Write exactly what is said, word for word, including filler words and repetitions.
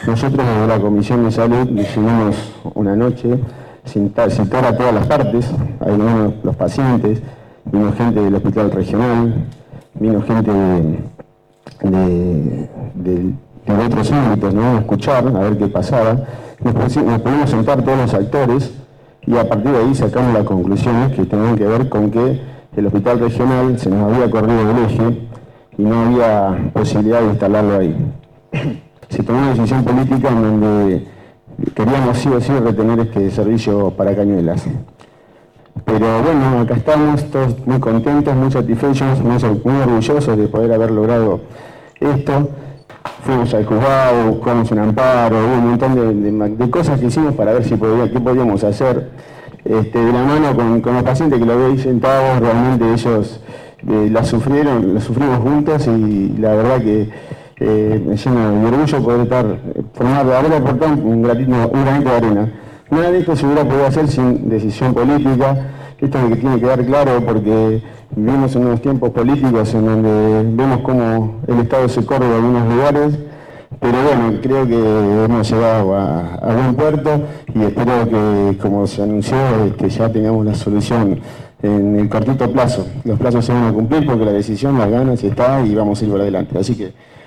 Nosotros desde la Comisión de Salud decidimos una noche citar, citar a todas las partes, ahí vino los pacientes, vino gente del hospital regional, vino gente de, de, de, de otros ámbitos, ¿no? A escuchar, a ver qué pasaba. Nos, nos pudimos sentar todos los actores y a partir de ahí sacamos las conclusiones que tenían que ver con que el hospital regional se nos había corrido del eje y no había posibilidad de instalarlo ahí. Se tomó una decisión política en donde queríamos sí o sí retener este servicio para Cañuelas. Pero bueno, acá estamos todos muy contentos, muy satisfechos, muy, muy orgullosos de poder haber logrado esto. Fuimos al juzgado, buscamos un amparo, hubo un montón de, de, de cosas que hicimos para ver si podía, qué podíamos hacer. Este, de la mano con, con los pacientes que lo veis sentados, realmente ellos eh, la sufrieron, la sufrimos juntos y la verdad que eh, me llena de orgullo poder estar, formar, haber aportado un granito, un granito de arena. Nada de esto se hubiera podido hacer sin decisión política. Esto es lo que tiene que quedar claro porque vivimos en unos tiempos políticos en donde vemos cómo el Estado se corre de algunos lugares, pero bueno, creo que hemos llegado a, a buen puerto y espero que, como se anunció, que ya tengamos la solución en el cortito plazo. Los plazos se van a cumplir porque la decisión, las ganas está y vamos a ir por adelante. Así que